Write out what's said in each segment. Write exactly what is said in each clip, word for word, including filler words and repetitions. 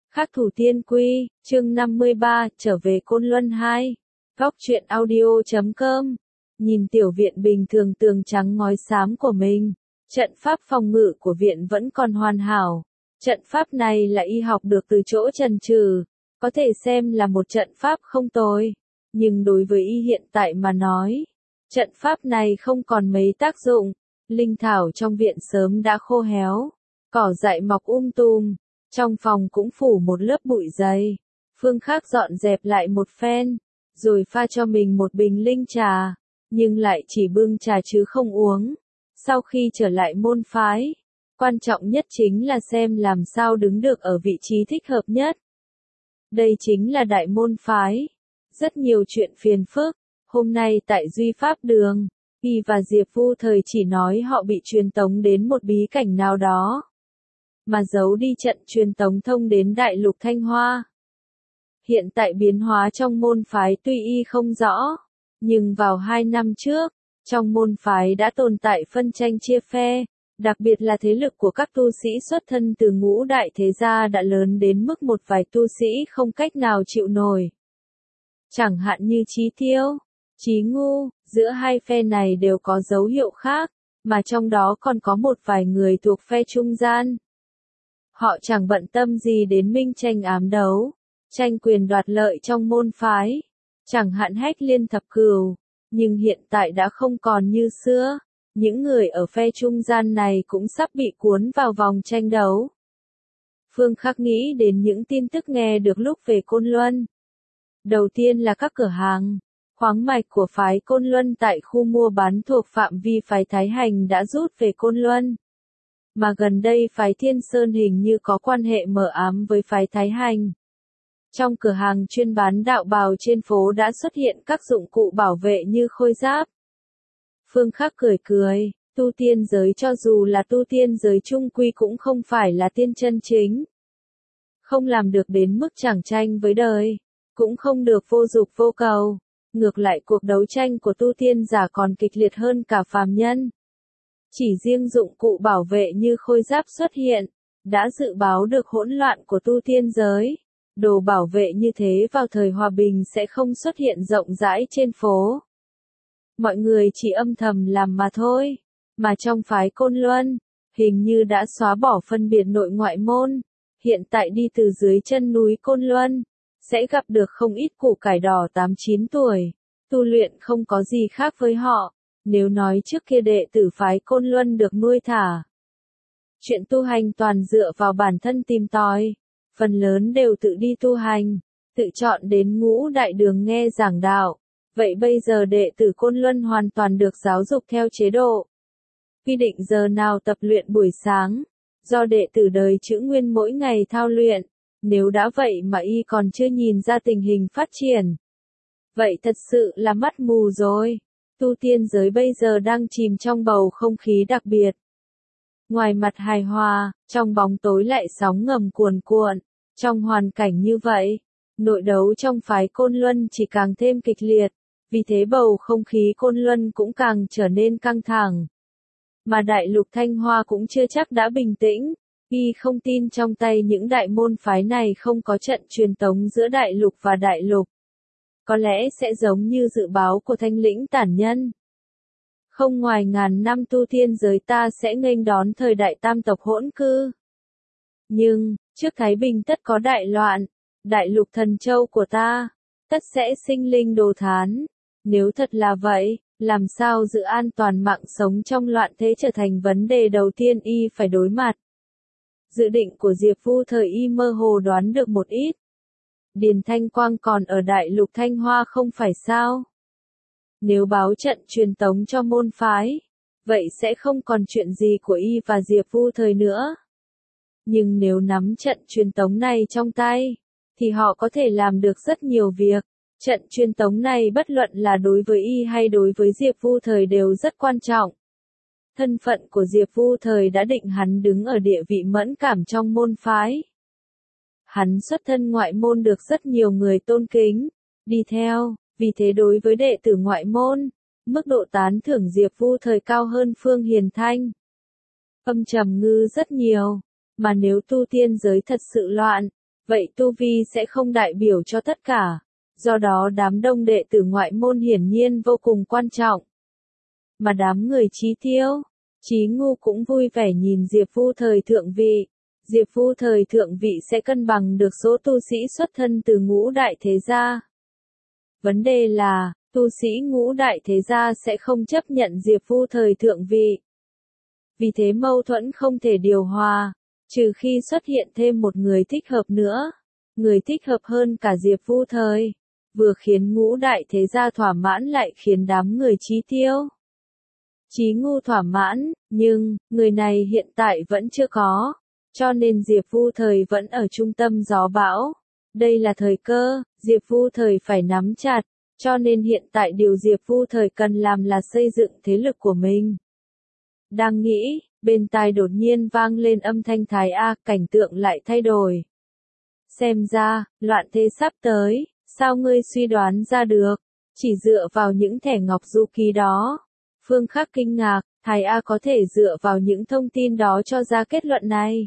Khắc thủ tiên quy, chương năm mươi ba, trở về Côn Luân hai. Góc truyện audio chấm com. Nhìn tiểu viện bình thường tường trắng ngói xám của mình, trận pháp phòng ngự của viện vẫn còn hoàn hảo. Trận pháp này là y học được từ chỗ Trần Trừ, có thể xem là một trận pháp không tồi. Nhưng đối với y hiện tại mà nói, trận pháp này không còn mấy tác dụng. Linh thảo trong viện sớm đã khô héo, cỏ dại mọc um tùm, trong phòng cũng phủ một lớp bụi dày. Phương Khắc dọn dẹp lại một phen, rồi pha cho mình một bình linh trà, nhưng lại chỉ bưng trà chứ không uống. Sau khi trở lại môn phái, quan trọng nhất chính là xem làm sao đứng được ở vị trí thích hợp nhất. Đây chính là đại môn phái. Rất nhiều chuyện phiền phức. Hôm nay tại Duy Pháp Đường, Y và Diệp Vu Thời chỉ nói họ bị truyền tống đến một bí cảnh nào đó, mà giấu đi trận truyền tống thông đến Đại Lục Thanh Hoa. Hiện tại biến hóa trong môn phái tuy y không rõ, nhưng vào hai năm trước, trong môn phái đã tồn tại phân tranh chia phe, đặc biệt là thế lực của các tu sĩ xuất thân từ ngũ đại thế gia đã lớn đến mức một vài tu sĩ không cách nào chịu nổi. Chẳng hạn như Chí Tiêu, Chí Ngu, giữa hai phe này đều có dấu hiệu khác, mà trong đó còn có một vài người thuộc phe trung gian. Họ chẳng bận tâm gì đến minh tranh ám đấu, tranh quyền đoạt lợi trong môn phái, chẳng hạn Hách Liên Thập Cửu, nhưng hiện tại đã không còn như xưa, những người ở phe trung gian này cũng sắp bị cuốn vào vòng tranh đấu. Phương Khắc nghĩ đến những tin tức nghe được lúc về Côn Luân. Đầu tiên là các cửa hàng, khoáng mạch của phái Côn Luân tại khu mua bán thuộc phạm vi phái Thái Hành đã rút về Côn Luân. Mà gần đây phái Thiên Sơn hình như có quan hệ mờ ám với phái Thái Hành. Trong cửa hàng chuyên bán đạo bào trên phố đã xuất hiện các dụng cụ bảo vệ như khôi giáp. Phương Khắc cười cười, tu tiên giới cho dù là tu tiên giới trung quy cũng không phải là tiên chân chính. Không làm được đến mức chẳng tranh với đời, cũng không được vô dục vô cầu. Ngược lại cuộc đấu tranh của tu tiên giả còn kịch liệt hơn cả phàm nhân. Chỉ riêng dụng cụ bảo vệ như khôi giáp xuất hiện, đã dự báo được hỗn loạn của tu tiên giới. Đồ bảo vệ như thế vào thời hòa bình sẽ không xuất hiện rộng rãi trên phố. Mọi người chỉ âm thầm làm mà thôi. Mà trong phái Côn Luân, hình như đã xóa bỏ phân biệt nội ngoại môn. Hiện tại đi từ dưới chân núi Côn Luân, sẽ gặp được không ít củ cải đỏ tám chín tuổi. Tu luyện không có gì khác với họ. Nếu nói trước kia đệ tử phái Côn Luân được nuôi thả, chuyện tu hành toàn dựa vào bản thân tìm tòi, phần lớn đều tự đi tu hành, tự chọn đến ngũ đại đường nghe giảng đạo. Vậy bây giờ đệ tử Côn Luân hoàn toàn được giáo dục theo chế độ. Quy định giờ nào tập luyện buổi sáng, do đệ tử đời chữ nguyên mỗi ngày thao luyện. Nếu đã vậy mà y còn chưa nhìn ra tình hình phát triển, vậy thật sự là mắt mù rồi. Tu tiên giới bây giờ đang chìm trong bầu không khí đặc biệt. Ngoài mặt hài hòa, trong bóng tối lại sóng ngầm cuồn cuộn. Trong hoàn cảnh như vậy, nội đấu trong phái Côn Luân chỉ càng thêm kịch liệt, vì thế bầu không khí Côn Luân cũng càng trở nên căng thẳng. Mà Đại Lục Thanh Hoa cũng chưa chắc đã bình tĩnh, y không tin trong tay những đại môn phái này không có trận truyền tống giữa Đại Lục và Đại Lục. Có lẽ sẽ giống như dự báo của Thanh Lĩnh Tản Nhân. Không ngoài ngàn năm tu tiên giới ta sẽ nghênh đón thời đại tam tộc hỗn cư. Nhưng, trước Thái Bình tất có đại loạn, Đại Lục Thần Châu của ta, tất sẽ sinh linh đồ thán. Nếu thật là vậy, làm sao giữ an toàn mạng sống trong loạn thế trở thành vấn đề đầu tiên y phải đối mặt. Dự định của Diệp Vu Thời y mơ hồ đoán được một ít. Điền Thanh Quang còn ở Đại Lục Thanh Hoa không phải sao? Nếu báo trận truyền tống cho môn phái, vậy sẽ không còn chuyện gì của y và Diệp Vu Thời nữa. Nhưng nếu nắm trận truyền tống này trong tay, thì họ có thể làm được rất nhiều việc. Trận truyền tống này bất luận là đối với y hay đối với Diệp Vu Thời đều rất quan trọng. Thân phận của Diệp Vu Thời đã định hắn đứng ở địa vị mẫn cảm trong môn phái. Hắn xuất thân ngoại môn được rất nhiều người tôn kính, đi theo, vì thế đối với đệ tử ngoại môn, mức độ tán thưởng Diệp Vu Thời cao hơn Phương Hiền Thanh. Âm Trầm Ngư rất nhiều, mà nếu tu tiên giới thật sự loạn, vậy tu vi sẽ không đại biểu cho tất cả. Do đó đám đông đệ tử ngoại môn hiển nhiên vô cùng quan trọng. Mà đám người Chí Tiêu, Chí Ngu cũng vui vẻ nhìn Diệp Vu thời thượng vị. Diệp Vu thời thượng vị sẽ cân bằng được số tu sĩ xuất thân từ ngũ đại thế gia. Vấn đề là, tu sĩ ngũ đại thế gia sẽ không chấp nhận Diệp Vu thời thượng vị. Vì thế mâu thuẫn không thể điều hòa, trừ khi xuất hiện thêm một người thích hợp nữa. Người thích hợp hơn cả Diệp Vu thời, vừa khiến ngũ đại thế gia thỏa mãn lại khiến đám người Chí Tiêu, Chí Ngu thỏa mãn, nhưng, người này hiện tại vẫn chưa có. Cho nên Diệp Vu thời vẫn ở trung tâm gió bão. Đây là thời cơ, Diệp Vu thời phải nắm chặt. Cho nên hiện tại điều Diệp Vu thời cần làm là xây dựng thế lực của mình. Đang nghĩ, bên tai đột nhiên vang lên âm thanh Thái A, cảnh tượng lại thay đổi. Xem ra, loạn thế sắp tới, sao ngươi suy đoán ra được? Chỉ dựa vào những thẻ ngọc du ký đó. Phương Khắc kinh ngạc, Thái A có thể dựa vào những thông tin đó cho ra kết luận này.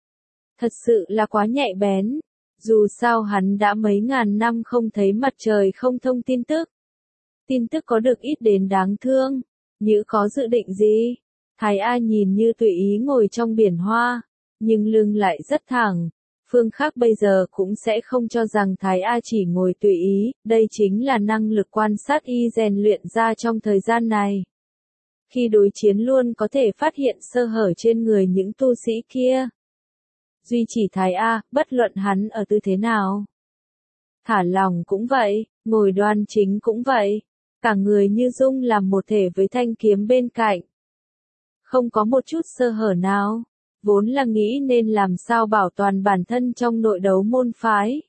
Thật sự là quá nhạy bén. Dù sao hắn đã mấy ngàn năm không thấy mặt trời không thông tin tức. Tin tức có được ít đến đáng thương. Như có dự định gì? Thái A nhìn như tùy ý ngồi trong biển hoa, nhưng lưng lại rất thẳng. Phương Khắc bây giờ cũng sẽ không cho rằng Thái A chỉ ngồi tùy ý, đây chính là năng lực quan sát y rèn luyện ra trong thời gian này. Khi đối chiến luôn có thể phát hiện sơ hở trên người những tu sĩ kia. Duy chỉ Thái A, bất luận hắn ở tư thế nào. Thả lòng cũng vậy, ngồi đoan chính cũng vậy. Cả người như dung làm một thể với thanh kiếm bên cạnh. Không có một chút sơ hở nào. Vốn là nghĩ nên làm sao bảo toàn bản thân trong nội đấu môn phái.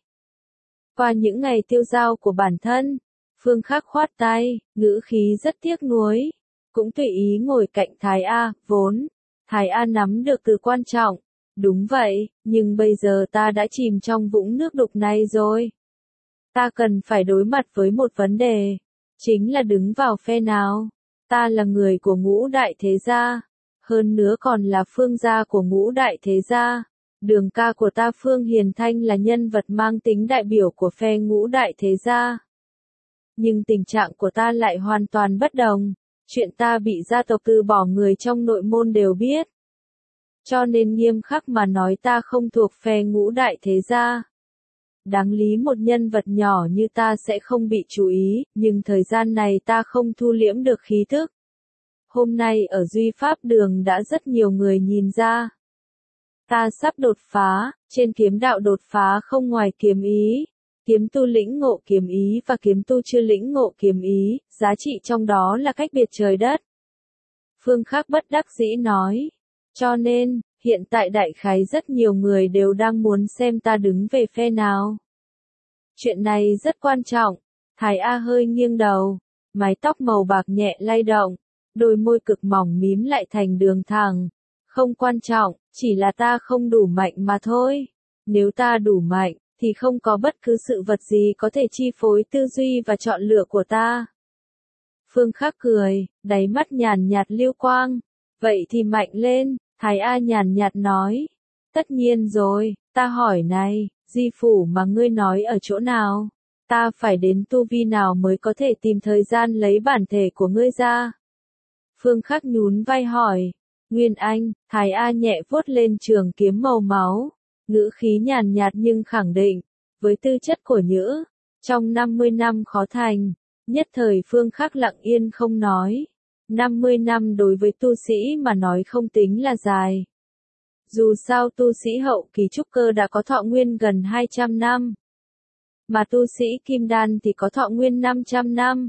Qua những ngày tiêu dao của bản thân, Phương Khắc khoát tay, ngữ khí rất tiếc nuối. Cũng tùy ý ngồi cạnh Thái A, vốn. Thái A nắm được từ quan trọng. Đúng vậy, nhưng bây giờ ta đã chìm trong vũng nước đục này rồi. Ta cần phải đối mặt với một vấn đề. Chính là đứng vào phe nào. Ta là người của ngũ đại thế gia. Hơn nữa còn là phương gia của ngũ đại thế gia. Đường ca của ta Phương Hiền Thanh là nhân vật mang tính đại biểu của phe ngũ đại thế gia. Nhưng tình trạng của ta lại hoàn toàn bất đồng. Chuyện ta bị gia tộc từ bỏ người trong nội môn đều biết. Cho nên nghiêm khắc mà nói ta không thuộc phe ngũ đại thế gia. Đáng lý một nhân vật nhỏ như ta sẽ không bị chú ý, nhưng thời gian này ta không thu liễm được khí thức. Hôm nay ở Duy Pháp Đường đã rất nhiều người nhìn ra. Ta sắp đột phá, trên kiếm đạo đột phá không ngoài kiếm ý. Kiếm tu lĩnh ngộ kiếm ý và kiếm tu chưa lĩnh ngộ kiếm ý, giá trị trong đó là cách biệt trời đất. Phương Khắc bất đắc dĩ nói. Cho nên, hiện tại đại khái rất nhiều người đều đang muốn xem ta đứng về phe nào. Chuyện này rất quan trọng. Thái A hơi nghiêng đầu, mái tóc màu bạc nhẹ lay động, đôi môi cực mỏng mím lại thành đường thẳng. Không quan trọng, chỉ là ta không đủ mạnh mà thôi. Nếu ta đủ mạnh, thì không có bất cứ sự vật gì có thể chi phối tư duy và chọn lựa của ta. Phương Khắc cười, đáy mắt nhàn nhạt lưu quang. Vậy thì mạnh lên, Thái A nhàn nhạt nói. Tất nhiên rồi, ta hỏi này, di phủ mà ngươi nói ở chỗ nào? Ta phải đến tu vi nào mới có thể tìm thời gian lấy bản thể của ngươi ra? Phương Khắc nhún vai hỏi. Nguyên Anh, Thái A nhẹ vuốt lên trường kiếm màu máu. Ngữ khí nhàn nhạt nhưng khẳng định. Với tư chất của Nhữ, trong năm mươi năm khó thành. Nhất thời Phương Khắc lặng yên không nói. năm mươi năm đối với tu sĩ mà nói không tính là dài. Dù sao tu sĩ hậu kỳ trúc cơ đã có thọ nguyên gần hai trăm năm. Mà tu sĩ kim đan thì có thọ nguyên năm trăm năm.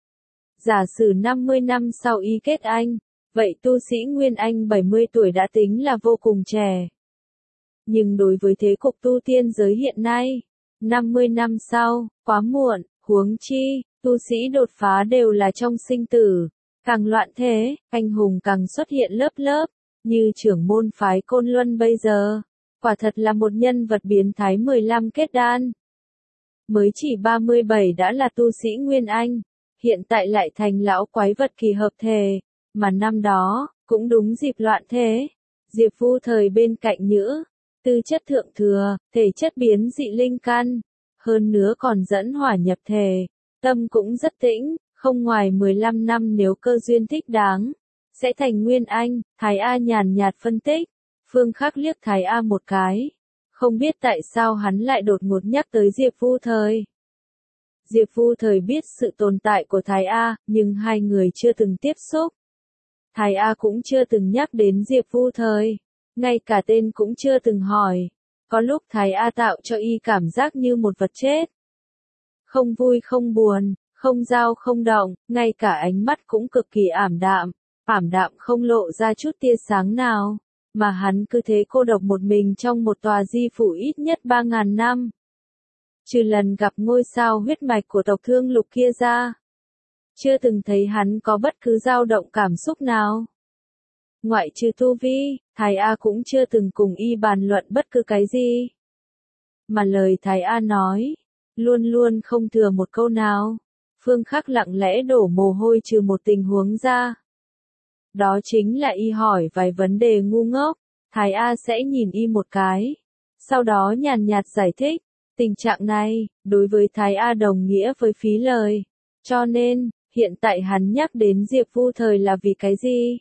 Giả sử năm mươi năm sau y kết anh, vậy tu sĩ Nguyên Anh bảy mươi tuổi đã tính là vô cùng trẻ. Nhưng đối với thế cục tu tiên giới hiện nay, năm mươi năm sau, quá muộn, huống chi, tu sĩ đột phá đều là trong sinh tử. Càng loạn thế, anh hùng càng xuất hiện lớp lớp, như trưởng môn phái Côn Luân bây giờ. Quả thật là một nhân vật biến thái mười lăm kết đan. Mới chỉ ba mươi bảy đã là tu sĩ Nguyên Anh, hiện tại lại thành lão quái vật kỳ hợp thể, mà năm đó, cũng đúng dịp loạn thế. Diệp Vu thời bên cạnh Nhữ, tư chất thượng thừa, thể chất biến dị linh căn, hơn nữa còn dẫn hỏa nhập thể, tâm cũng rất tĩnh, không ngoài mười lăm năm nếu cơ duyên thích đáng, sẽ thành nguyên anh. Thái A nhàn nhạt phân tích. Phương Khắc liếc Thái A một cái, không biết tại sao hắn lại đột ngột nhắc tới Diệp Vu Thời. Diệp Vu Thời biết sự tồn tại của Thái A, nhưng hai người chưa từng tiếp xúc. Thái A cũng chưa từng nhắc đến Diệp Vu Thời, ngay cả tên cũng chưa từng hỏi. Có lúc Thái A tạo cho y cảm giác như một vật chết. Không vui không buồn, không dao không động, ngay cả ánh mắt cũng cực kỳ ảm đạm, ảm đạm không lộ ra chút tia sáng nào, mà hắn cứ thế cô độc một mình trong một tòa di phủ ít nhất ba ngàn năm. Trừ lần gặp ngôi sao huyết mạch của tộc Thương Lục kia ra, chưa từng thấy hắn có bất cứ dao động cảm xúc nào. Ngoại trừ tu vi, Thái A cũng chưa từng cùng y bàn luận bất cứ cái gì. Mà lời Thái A nói, luôn luôn không thừa một câu nào. Phương Khắc lặng lẽ đổ mồ hôi trừ một tình huống ra. Đó chính là y hỏi vài vấn đề ngu ngốc, Thái A sẽ nhìn y một cái. Sau đó nhàn nhạt giải thích, tình trạng này, đối với Thái A đồng nghĩa với phí lời. Cho nên, hiện tại hắn nhắc đến Diệp Vu Thời là vì cái gì?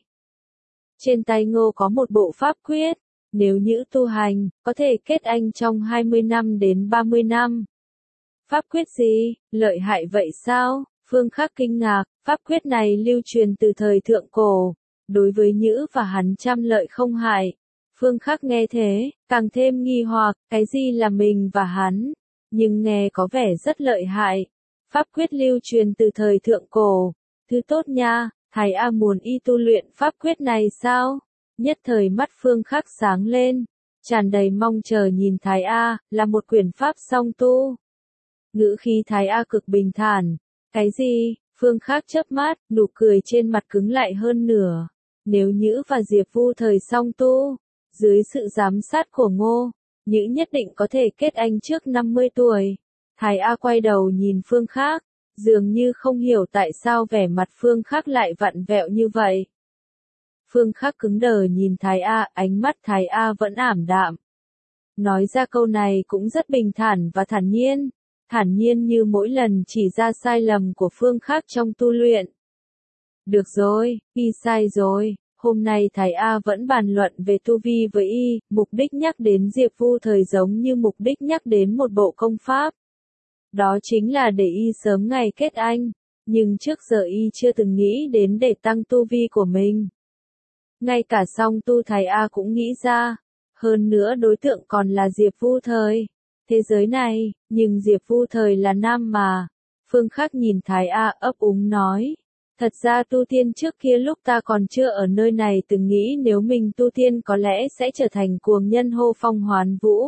Trên tay Ngô có một bộ pháp quyết, nếu như tu hành, có thể kết anh trong hai mươi năm đến ba mươi năm. Pháp quyết gì? Lợi hại vậy sao? Phương Khắc kinh ngạc, pháp quyết này lưu truyền từ thời thượng cổ, đối với Nhữ và hắn trăm lợi không hại. Phương Khắc nghe thế, càng thêm nghi hoặc, cái gì là mình và hắn, nhưng nghe có vẻ rất lợi hại. Pháp quyết lưu truyền từ thời thượng cổ, thứ tốt nha, Thái A muốn y tu luyện pháp quyết này sao? Nhất thời mắt Phương Khắc sáng lên, tràn đầy mong chờ nhìn Thái A, là một quyển pháp song tu. Ngữ khí Thái A cực bình thản, cái gì? Phương Khắc chớp mắt, nụ cười trên mặt cứng lại hơn nửa. Nếu Nhữ và Diệp Vu Thời song tu, dưới sự giám sát của Ngô, Nhữ nhất định có thể kết anh trước năm mươi tuổi. Thái A quay đầu nhìn Phương Khắc, dường như không hiểu tại sao vẻ mặt Phương Khắc lại vặn vẹo như vậy. Phương Khắc cứng đờ nhìn Thái A, ánh mắt Thái A vẫn ảm đạm. Nói ra câu này cũng rất bình thản và thản nhiên, thản nhiên như mỗi lần chỉ ra sai lầm của Phương Khắc trong tu luyện. Được rồi, y sai rồi, hôm nay Thái A vẫn bàn luận về tu vi với y, mục đích nhắc đến Diệp Vu Thời giống như mục đích nhắc đến một bộ công pháp. Đó chính là để y sớm ngày kết anh, nhưng trước giờ y chưa từng nghĩ đến để tăng tu vi của mình. Ngay cả song tu Thái A cũng nghĩ ra, hơn nữa đối tượng còn là Diệp Vu Thời. Thế giới này, nhưng Diệp Vu Thời là nam mà. Phương Khắc nhìn Thái A ấp úng nói, thật ra tu tiên trước kia lúc ta còn chưa ở nơi này từng nghĩ nếu mình tu tiên có lẽ sẽ trở thành cuồng nhân hô phong hoán vũ.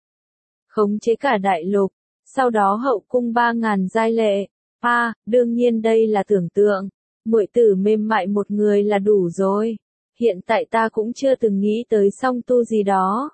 Khống chế cả đại lục, sau đó hậu cung ba ngàn giai lệ. À, đương nhiên đây là tưởng tượng, muội tử mềm mại một người là đủ rồi. Hiện tại ta cũng chưa từng nghĩ tới song tu gì đó.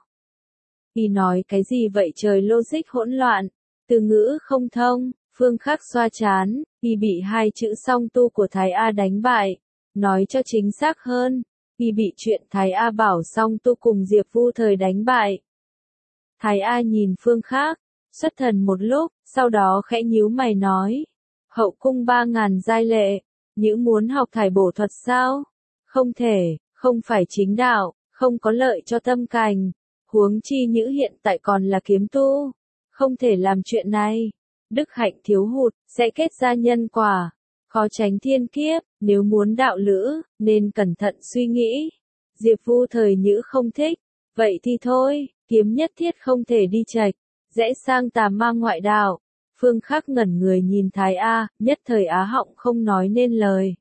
Y nói cái gì vậy trời, logic hỗn loạn, từ ngữ không thông. Phương Khắc xoa chán, y bị hai chữ song tu của Thái A đánh bại. Nói cho chính xác hơn, y bị chuyện Thái A bảo song tu cùng Diệp Vu Thời đánh bại. Thái A nhìn Phương Khắc, xuất thần một lúc, sau đó khẽ nhíu mày nói, hậu cung ba ngàn giai lệ, Nhữ muốn học thải bổ thuật sao? Không thể, không phải chính đạo, không có lợi cho tâm cảnh. Huống chi Nhữ hiện tại còn là kiếm tu, không thể làm chuyện này. Đức hạnh thiếu hụt, sẽ kết ra nhân quả, khó tránh thiên kiếp, nếu muốn đạo lữ, nên cẩn thận suy nghĩ. Diệp Vu Thời Nhữ không thích, vậy thì thôi, kiếm nhất thiết không thể đi chệch, rẽ sang tà ma ngoại đạo. Phương Khắc ngẩn người nhìn Thái A, nhất thời á họng không nói nên lời.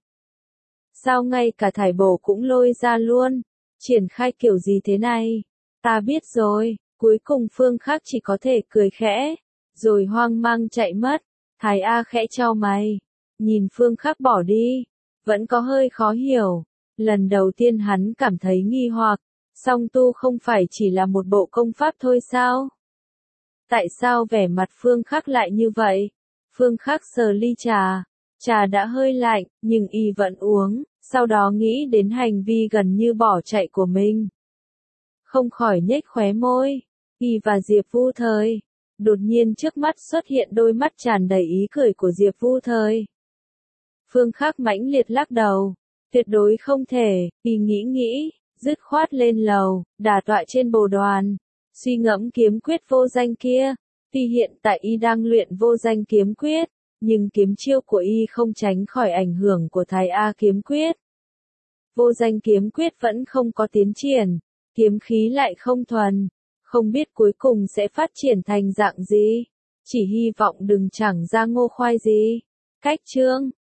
Sao ngay cả thải bổ cũng lôi ra luôn, triển khai kiểu gì thế này? Ta biết rồi, cuối cùng Phương Khắc chỉ có thể cười khẽ, rồi hoang mang chạy mất. Thái A khẽ chau mày, nhìn Phương Khắc bỏ đi, vẫn có hơi khó hiểu. Lần đầu tiên hắn cảm thấy nghi hoặc, song tu không phải chỉ là một bộ công pháp thôi sao? Tại sao vẻ mặt Phương Khắc lại như vậy? Phương Khắc sờ ly trà, trà đã hơi lạnh, nhưng y vẫn uống, sau đó nghĩ đến hành vi gần như bỏ chạy của mình. Không khỏi nhếch khóe môi, Y và Diệp Vu Thời. Đột nhiên trước mắt xuất hiện đôi mắt tràn đầy ý cười của Diệp Vu Thời. Phương Khắc mãnh liệt lắc đầu. Tuyệt đối không thể, Y nghĩ nghĩ, dứt khoát lên lầu, đả tọa trên bồ đoàn. Suy ngẫm kiếm quyết vô danh kia. Tuy hiện tại Y đang luyện vô danh kiếm quyết, nhưng kiếm chiêu của Y không tránh khỏi ảnh hưởng của Thái A kiếm quyết. Vô danh kiếm quyết vẫn không có tiến triển, kiếm khí lại không thuần, không biết cuối cùng sẽ phát triển thành dạng gì. Chỉ hy vọng đừng chẳng ra ngô khoai gì. Cách chương